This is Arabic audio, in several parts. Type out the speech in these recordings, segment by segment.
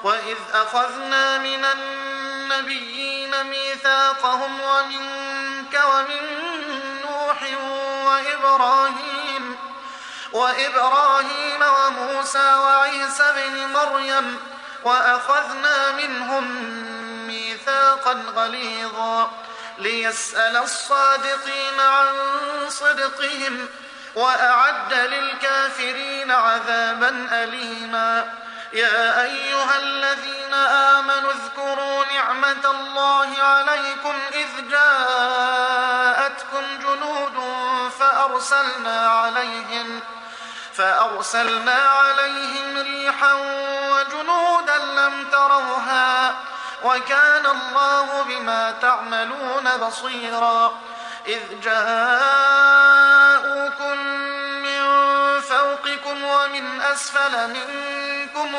وإذ أخذنا من النبيين ميثاقهم ومنك ومن نوح وإبراهيم وموسى وعيسى بن مريم وأخذنا منهم ميثاقا غليظا ليسأل الصادقين عن صدقهم وأعد للكافرين عذابا أليما. يا أيها الذين آمنوا اذكروا نعمة الله عليكم إذ جاءتكم جنود فأرسلنا عليهم ريحا وجنودا لم تروها وكان الله بما تعملون بصيرا. إذ جاءوكم من فوقكم ومن أسفل منكم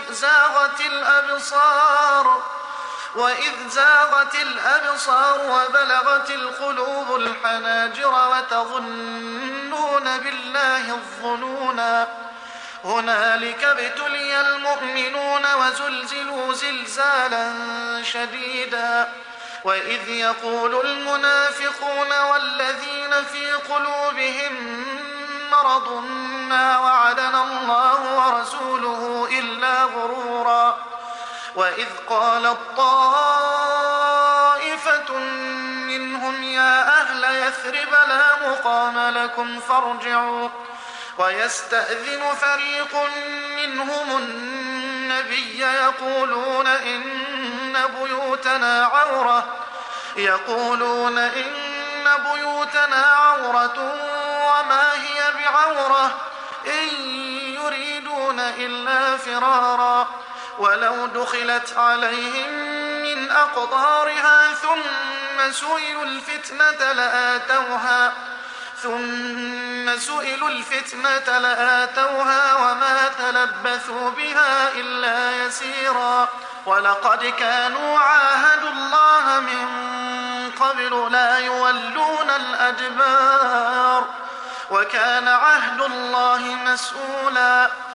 وإذ زاغت الأبصار وبلغت القلوب الحناجر وتظنون بالله الظنونا. هنالك ابتلي المؤمنون وزلزلوا زلزالا شديدا. وإذ يقول المنافقون والذين في قلوبهم مرض ما وعدنا الله ورسوله إلا غرورا. وإذ قالت طائفة منهم يا أهل يثرب لا مقام لكم فارجعوا. ويستأذن فريق منهم النبي يقولون إن بيوتنا عورة وما هي بعورة إن يريدون إلا فرارا. ولو دخلت عليهم من أقطارها ثم سئلوا الفتنة لآتوها وما تلبثوا بها إلا يسيرا. ولقد كانوا عاهدوا الله من قبل لا يولون الأدبار وكان عهد الله مسؤولا.